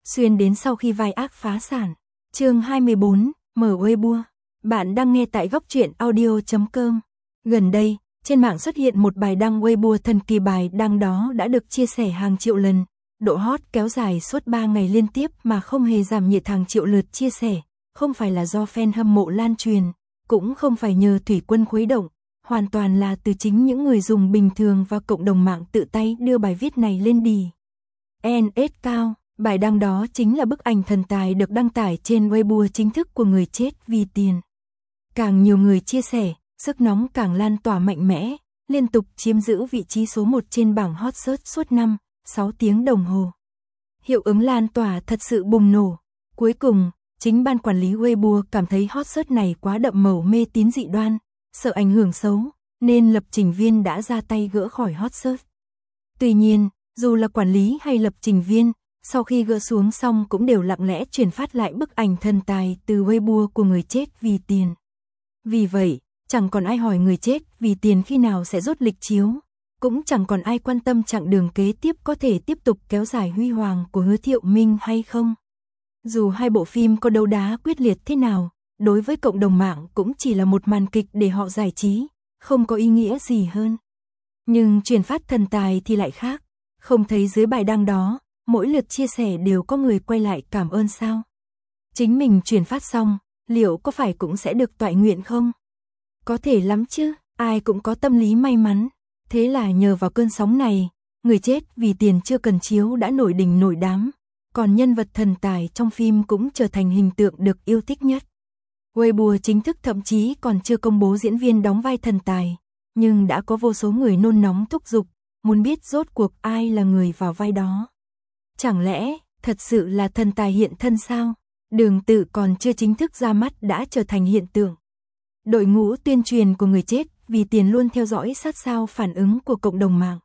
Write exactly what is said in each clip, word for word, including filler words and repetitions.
xuyên đến sau khi vai ác phá sản. Chương hai mươi bốn, mở Weibo. Bạn đang nghe tại góc truyện audio chấm com. Gần đây, trên mạng xuất hiện một bài đăng Weibo thần kỳ, bài đăng đó đã được chia sẻ hàng triệu lần, độ hot kéo dài suốt ba ngày liên tiếp mà không hề giảm nhiệt, hàng triệu lượt chia sẻ, không phải là do fan hâm mộ lan truyền, cũng không phải nhờ thủy quân khuấy động, hoàn toàn là từ chính những người dùng bình thường và cộng đồng mạng tự tay đưa bài viết này lên đì en ét cao. Bài đăng đó chính là bức ảnh thần tài được đăng tải trên Weibo chính thức của người chết vì tiền. Càng nhiều người chia sẻ, sức nóng càng lan tỏa mạnh mẽ, liên tục chiếm giữ vị trí số một trên bảng hot search suốt năm, sáu tiếng đồng hồ. Hiệu ứng lan tỏa thật sự bùng nổ. Cuối cùng, chính ban quản lý Weibo cảm thấy hot search này quá đậm màu mê tín dị đoan, sợ ảnh hưởng xấu, nên lập trình viên đã ra tay gỡ khỏi hot search. Tuy nhiên, dù là quản lý hay lập trình viên, sau khi gỡ xuống xong cũng đều lặng lẽ truyền phát lại bức ảnh thần tài từ Weibo của người chết vì tiền. Vì vậy, chẳng còn ai hỏi người chết vì tiền khi nào sẽ rút lịch chiếu, cũng chẳng còn ai quan tâm chặng đường kế tiếp có thể tiếp tục kéo dài huy hoàng của Hứa Thiệu Minh hay không. Dù hai bộ phim có đấu đá quyết liệt thế nào, đối với cộng đồng mạng cũng chỉ là một màn kịch để họ giải trí, không có ý nghĩa gì hơn. Nhưng truyền phát thần tài thì lại khác, không thấy dưới bài đăng đó, mỗi lượt chia sẻ đều có người quay lại cảm ơn sao? Chính mình truyền phát xong, liệu có phải cũng sẽ được toại nguyện không? Có thể lắm chứ, ai cũng có tâm lý may mắn. Thế là nhờ vào cơn sóng này, người chết vì tiền chưa cần chiếu đã nổi đình nổi đám, còn nhân vật thần tài trong phim cũng trở thành hình tượng được yêu thích nhất. Weibo chính thức thậm chí còn chưa công bố diễn viên đóng vai thần tài, nhưng đã có vô số người nôn nóng thúc giục, muốn biết rốt cuộc ai là người vào vai đó. Chẳng lẽ, thật sự là thần tài hiện thân sao? Đường Tự còn chưa chính thức ra mắt đã trở thành hiện tượng. Đội ngũ tuyên truyền của người chết vì tiền luôn theo dõi sát sao phản ứng của cộng đồng mạng.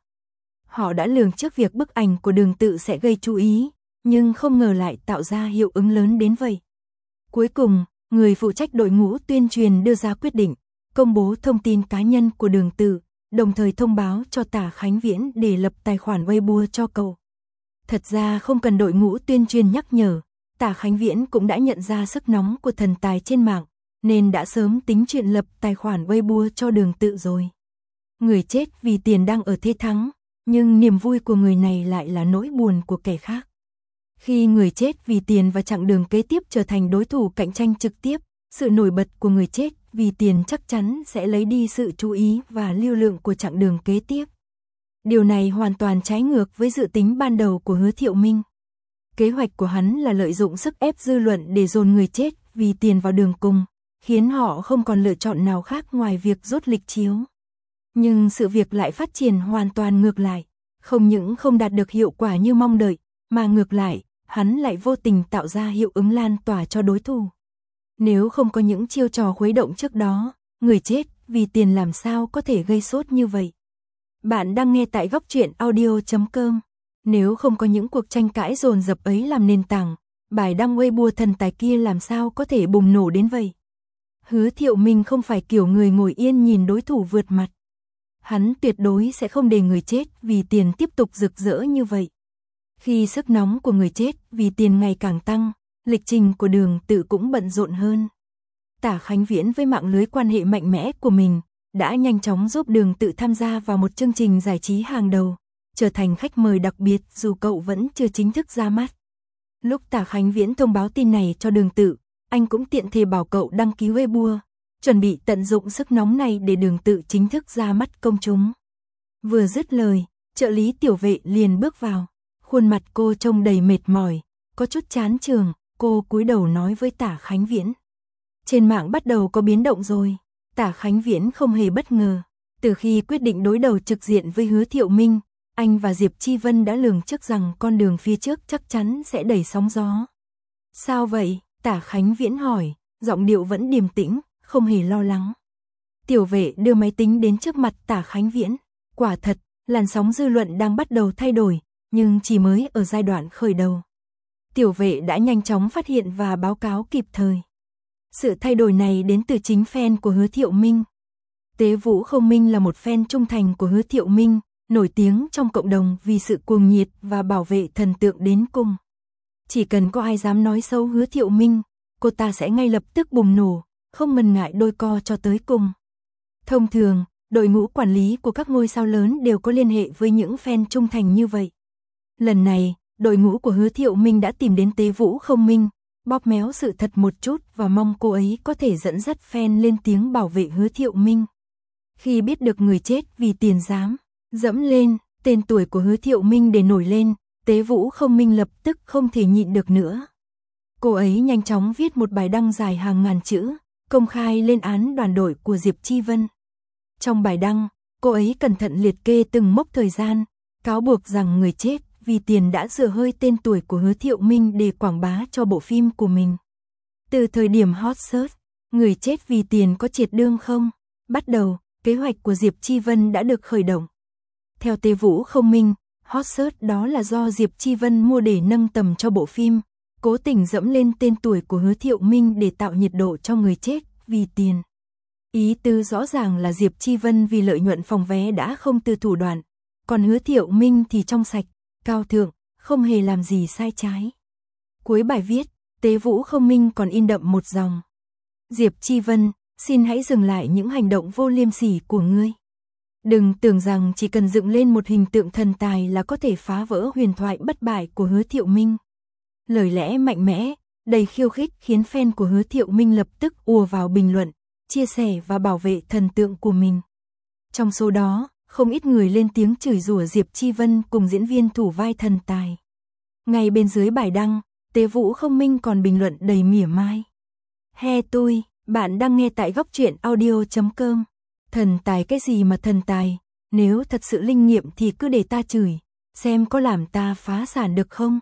Họ đã lường trước việc bức ảnh của Đường Tự sẽ gây chú ý, nhưng không ngờ lại tạo ra hiệu ứng lớn đến vậy. Cuối cùng, người phụ trách đội ngũ tuyên truyền đưa ra quyết định, công bố thông tin cá nhân của Đường Tự, đồng thời thông báo cho Tả Khánh Viễn để lập tài khoản Weibo cho cậu. Thật ra không cần đội ngũ tuyên truyền nhắc nhở, Tả Khánh Viễn cũng đã nhận ra sức nóng của thần tài trên mạng, nên đã sớm tính chuyện lập tài khoản Weibo cho Đường Tự rồi. Người chết vì tiền đang ở thế thắng, nhưng niềm vui của người này lại là nỗi buồn của kẻ khác. Khi người chết vì tiền và chặng đường kế tiếp trở thành đối thủ cạnh tranh trực tiếp, sự nổi bật của người chết vì tiền chắc chắn sẽ lấy đi sự chú ý và lưu lượng của chặng đường kế tiếp. Điều này hoàn toàn trái ngược với dự tính ban đầu của Hứa Thiệu Minh. Kế hoạch của hắn là lợi dụng sức ép dư luận để dồn người chết vì tiền vào đường cùng, khiến họ không còn lựa chọn nào khác ngoài việc rút lịch chiếu. Nhưng sự việc lại phát triển hoàn toàn ngược lại, không những không đạt được hiệu quả như mong đợi, mà ngược lại, hắn lại vô tình tạo ra hiệu ứng lan tỏa cho đối thủ. Nếu không có những chiêu trò khuấy động trước đó, người chết vì tiền làm sao có thể gây sốt như vậy. Bạn đang nghe tại góc truyện audio chấm com. Nếu không có những cuộc tranh cãi dồn dập ấy làm nền tảng, bài đăng Weibo thần tài kia làm sao có thể bùng nổ đến vậy. Hứa Thiệu Minh không phải kiểu người ngồi yên nhìn đối thủ vượt mặt. Hắn tuyệt đối sẽ không để người chết vì tiền tiếp tục rực rỡ như vậy. Khi sức nóng của người chết vì tiền ngày càng tăng, lịch trình của Đường Tự cũng bận rộn hơn. Tả Khánh Viễn với mạng lưới quan hệ mạnh mẽ của mình, đã nhanh chóng giúp Đường Tự tham gia vào một chương trình giải trí hàng đầu, trở thành khách mời đặc biệt dù cậu vẫn chưa chính thức ra mắt. Lúc Tả Khánh Viễn thông báo tin này cho Đường Tự, anh cũng tiện thể bảo cậu đăng ký Weibo, chuẩn bị tận dụng sức nóng này để Đường Tự chính thức ra mắt công chúng. Vừa dứt lời, trợ lý Tiểu Vệ liền bước vào, khuôn mặt cô trông đầy mệt mỏi, có chút chán chường, cô cúi đầu nói với Tả Khánh Viễn. Trên mạng bắt đầu có biến động rồi. Tả Khánh Viễn không hề bất ngờ, từ khi quyết định đối đầu trực diện với Hứa Thiệu Minh, anh và Diệp Chi Vân đã lường trước rằng con đường phía trước chắc chắn sẽ đầy sóng gió. Sao vậy? Tả Khánh Viễn hỏi, giọng điệu vẫn điềm tĩnh, không hề lo lắng. Tiểu Vệ đưa máy tính đến trước mặt Tả Khánh Viễn. Quả thật, làn sóng dư luận đang bắt đầu thay đổi, nhưng chỉ mới ở giai đoạn khởi đầu. Tiểu Vệ đã nhanh chóng phát hiện và báo cáo kịp thời. Sự thay đổi này đến từ chính fan của Hứa Thiệu Minh. Tế Vũ Không Minh là một fan trung thành của Hứa Thiệu Minh, nổi tiếng trong cộng đồng vì sự cuồng nhiệt và bảo vệ thần tượng đến cùng. Chỉ cần có ai dám nói xấu Hứa Thiệu Minh, cô ta sẽ ngay lập tức bùng nổ, không ngần ngại đôi co cho tới cùng. Thông thường, đội ngũ quản lý của các ngôi sao lớn đều có liên hệ với những fan trung thành như vậy. Lần này, đội ngũ của Hứa Thiệu Minh đã tìm đến Tế Vũ Không Minh, bóp méo sự thật một chút và mong cô ấy có thể dẫn dắt fan lên tiếng bảo vệ Hứa Thiệu Minh. Khi biết được người chết vì tiền dám dẫm lên tên tuổi của Hứa Thiệu Minh để nổi lên, Tế Vũ Không Minh lập tức không thể nhịn được nữa. Cô ấy nhanh chóng viết một bài đăng dài hàng ngàn chữ, công khai lên án đoàn đội của Diệp Chi Vân. Trong bài đăng, cô ấy cẩn thận liệt kê từng mốc thời gian, cáo buộc rằng người chết vì tiền đã dựa hơi tên tuổi của Hứa Thiệu Minh để quảng bá cho bộ phim của mình. Từ thời điểm hot search, người chết vì tiền có triệt đương không? Bắt đầu, kế hoạch của Diệp Chi Vân đã được khởi động. Theo Tế Vũ Không Minh, hot search đó là do Diệp Chi Vân mua để nâng tầm cho bộ phim, cố tình dẫm lên tên tuổi của Hứa Thiệu Minh để tạo nhiệt độ cho người chết vì tiền. Ý tứ rõ ràng là Diệp Chi Vân vì lợi nhuận phòng vé đã không từ thủ đoạn, còn Hứa Thiệu Minh thì trong sạch, cao thượng, không hề làm gì sai trái. Cuối bài viết, Tế Vũ Không Minh còn in đậm một dòng. Diệp Chi Vân, xin hãy dừng lại những hành động vô liêm sỉ của ngươi. Đừng tưởng rằng chỉ cần dựng lên một hình tượng thần tài là có thể phá vỡ huyền thoại bất bại của Hứa Thiệu Minh. Lời lẽ mạnh mẽ, đầy khiêu khích khiến fan của Hứa Thiệu Minh lập tức ùa vào bình luận, chia sẻ và bảo vệ thần tượng của mình. Trong số đó, không ít người lên tiếng chửi rủa Diệp Chi Vân cùng diễn viên thủ vai thần tài. Ngay bên dưới bài đăng, Tế Vũ Không Minh còn bình luận đầy mỉa mai. He tôi, bạn đang nghe tại góc truyện audio chấm com. Thần tài cái gì mà thần tài, nếu thật sự linh nghiệm thì cứ để ta chửi, xem có làm ta phá sản được không.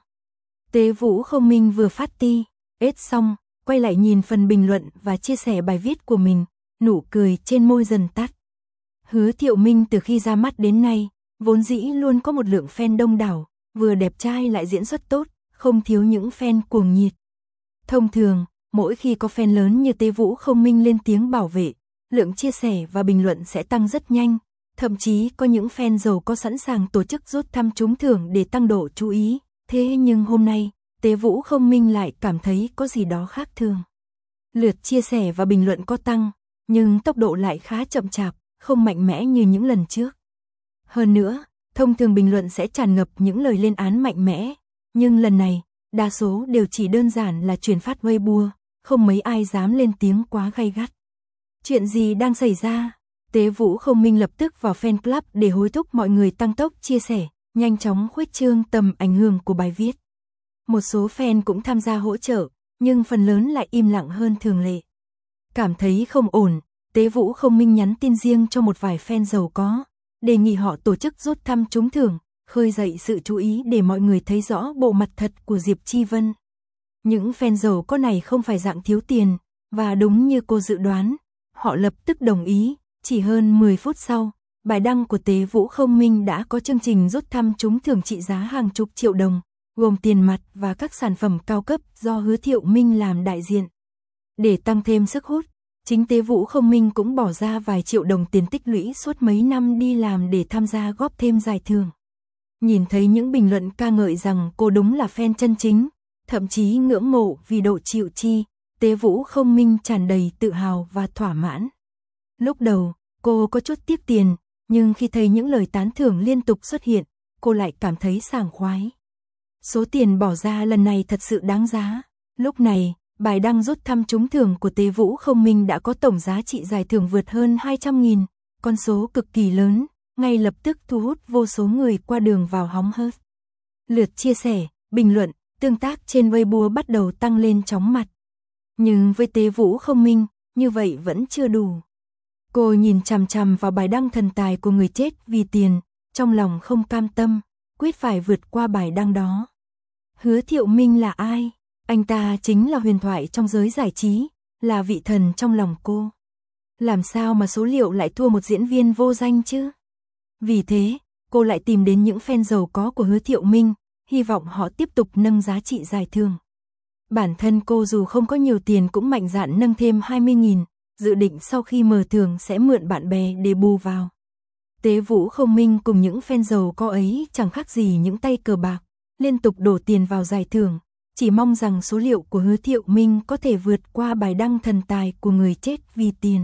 Tế Vũ Không Minh vừa phát ti, ết xong, quay lại nhìn phần bình luận và chia sẻ bài viết của mình, nụ cười trên môi dần tắt. Hứa Thiệu Minh từ khi ra mắt đến nay, vốn dĩ luôn có một lượng fan đông đảo, vừa đẹp trai lại diễn xuất tốt, không thiếu những fan cuồng nhiệt. Thông thường, mỗi khi có fan lớn như Tế Vũ Không Minh lên tiếng bảo vệ, lượng chia sẻ và bình luận sẽ tăng rất nhanh, thậm chí có những fan giàu có sẵn sàng tổ chức rút thăm trúng thưởng để tăng độ chú ý. Thế nhưng hôm nay, Tế Vũ Không Minh lại cảm thấy có gì đó khác thường. Lượt chia sẻ và bình luận có tăng, nhưng tốc độ lại khá chậm chạp, không mạnh mẽ như những lần trước. Hơn nữa, thông thường bình luận sẽ tràn ngập những lời lên án mạnh mẽ, nhưng lần này, đa số đều chỉ đơn giản là truyền phát Weibo, không mấy ai dám lên tiếng quá gay gắt. Chuyện gì đang xảy ra? Tế Vũ Không Minh lập tức vào fan club để hối thúc mọi người tăng tốc chia sẻ, nhanh chóng khuếch trương tầm ảnh hưởng của bài viết. Một số fan cũng tham gia hỗ trợ, nhưng phần lớn lại im lặng hơn thường lệ. Cảm thấy không ổn, Tế Vũ Không Minh nhắn tin riêng cho một vài fan giàu có, đề nghị họ tổ chức rút thăm trúng thưởng, khơi dậy sự chú ý để mọi người thấy rõ bộ mặt thật của Diệp Chi Vân. Những fan giàu có này không phải dạng thiếu tiền, và đúng như cô dự đoán, họ lập tức đồng ý. Chỉ hơn mười phút sau, bài đăng của Tế Vũ Không Minh đã có chương trình rút thăm trúng thưởng trị giá hàng chục triệu đồng, gồm tiền mặt và các sản phẩm cao cấp do Hứa Thiệu Minh làm đại diện. Để tăng thêm sức hút, chính Tế Vũ Không Minh cũng bỏ ra vài triệu đồng tiền tích lũy suốt mấy năm đi làm để tham gia góp thêm giải thưởng. Nhìn thấy những bình luận ca ngợi rằng cô đúng là fan chân chính, thậm chí ngưỡng mộ vì độ chịu chi, Tế Vũ Không Minh tràn đầy tự hào và thỏa mãn. Lúc đầu, cô có chút tiếc tiền, nhưng khi thấy những lời tán thưởng liên tục xuất hiện, cô lại cảm thấy sảng khoái. Số tiền bỏ ra lần này thật sự đáng giá. Lúc này, bài đăng rút thăm trúng thưởng của Tế Vũ Không Minh đã có tổng giá trị giải thưởng vượt hơn hai trăm nghìn, con số cực kỳ lớn, ngay lập tức thu hút vô số người qua đường vào hóng hớt. Lượt chia sẻ, bình luận, tương tác trên Weibo bắt đầu tăng lên chóng mặt. Nhưng với Tế Vũ Không Minh, như vậy vẫn chưa đủ. Cô nhìn chằm chằm vào bài đăng thần tài của người chết vì tiền, trong lòng không cam tâm, quyết phải vượt qua bài đăng đó. Hứa Thiệu Minh là ai? Anh ta chính là huyền thoại trong giới giải trí, là vị thần trong lòng cô. Làm sao mà số liệu lại thua một diễn viên vô danh chứ? Vì thế, cô lại tìm đến những fan giàu có của Hứa Thiệu Minh, hy vọng họ tiếp tục nâng giá trị giải thưởng. Bản thân cô dù không có nhiều tiền cũng mạnh dạn nâng thêm hai mươi nghìn, dự định sau khi mở thưởng sẽ mượn bạn bè để bù vào. Tế Vũ Không Minh cùng những fan giàu có ấy chẳng khác gì những tay cờ bạc, liên tục đổ tiền vào giải thưởng, chỉ mong rằng số liệu của Hứa Thiệu Minh có thể vượt qua bài đăng thần tài của người chết vì tiền.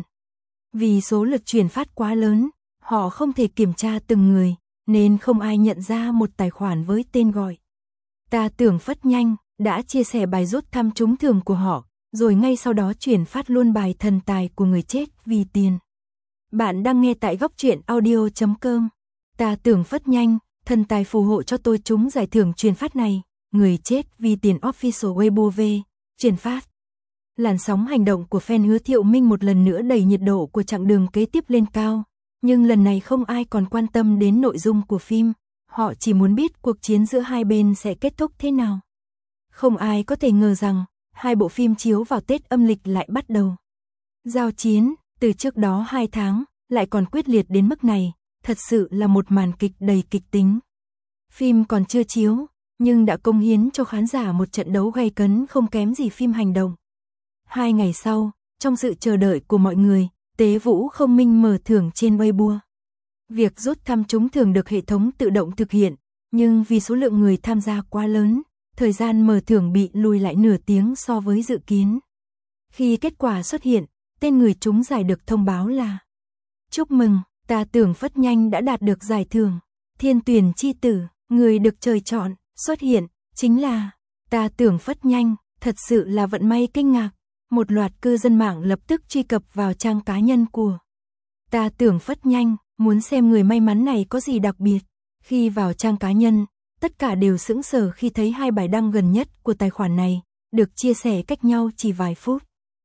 Vì số lượt chuyển phát quá lớn, họ không thể kiểm tra từng người, nên không ai nhận ra một tài khoản với tên gọi. Ta Tưởng Phất Nhanh đã chia sẻ bài rút thăm trúng thưởng của họ, rồi ngay sau đó chuyển phát luôn bài thần tài của người chết vì tiền. Bạn đang nghe tại góc truyện audio chấm com. Ta Tưởng Phất Nhanh, thần tài phù hộ cho tôi trúng giải thưởng truyền phát này, người chết vì tiền official Weibo V, truyền phát. Làn sóng hành động của fan Hứa Thiệu Minh một lần nữa đẩy nhiệt độ của chặng đường kế tiếp lên cao, nhưng lần này không ai còn quan tâm đến nội dung của phim, họ chỉ muốn biết cuộc chiến giữa hai bên sẽ kết thúc thế nào. Không ai có thể ngờ rằng, hai bộ phim chiếu vào Tết âm lịch lại bắt đầu. Giao chiến, từ trước đó hai tháng, lại còn quyết liệt đến mức này, thật sự là một màn kịch đầy kịch tính. Phim còn chưa chiếu, nhưng đã cống hiến cho khán giả một trận đấu gay cấn không kém gì phim hành động. Hai ngày sau, trong sự chờ đợi của mọi người, Tế Vũ Không Minh mở thưởng trên Weibo. Việc rút thăm trúng thưởng được hệ thống tự động thực hiện, nhưng vì số lượng người tham gia quá lớn, thời gian mở thưởng bị lùi lại nửa tiếng so với dự kiến. Khi kết quả xuất hiện, tên người trúng giải được thông báo là: chúc mừng, Ta Tưởng Phất Nhanh đã đạt được giải thưởng. Thiên tuyển chi tử, người được trời chọn, xuất hiện, chính là Ta Tưởng Phất Nhanh, thật sự là vận may kinh ngạc. Một loạt cư dân mạng lập tức truy cập vào trang cá nhân của Ta Tưởng Phất Nhanh, muốn xem người may mắn này có gì đặc biệt. Khi vào trang cá nhân, tất cả đều sững sờ khi thấy hai bài đăng gần nhất của tài khoản này, được chia sẻ cách nhau chỉ vài phút.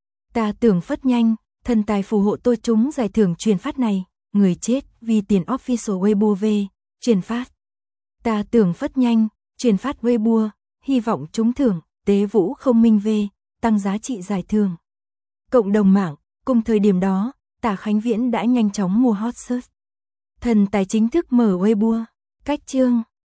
Ta Tưởng Phất Nhanh, thần tài phù hộ tôi trúng giải thưởng truyền phát này, người chết vì tiền official Weibo V, truyền phát. Ta Tưởng Phất Nhanh, truyền phát Weibo, hy vọng trúng thưởng, Tế Vũ Không Minh V, tăng giá trị giải thưởng. Cộng đồng mạng, cùng thời điểm đó, Tả Khánh Viễn đã nhanh chóng mua hot search. Thần tài chính thức mở Weibo, cách chương.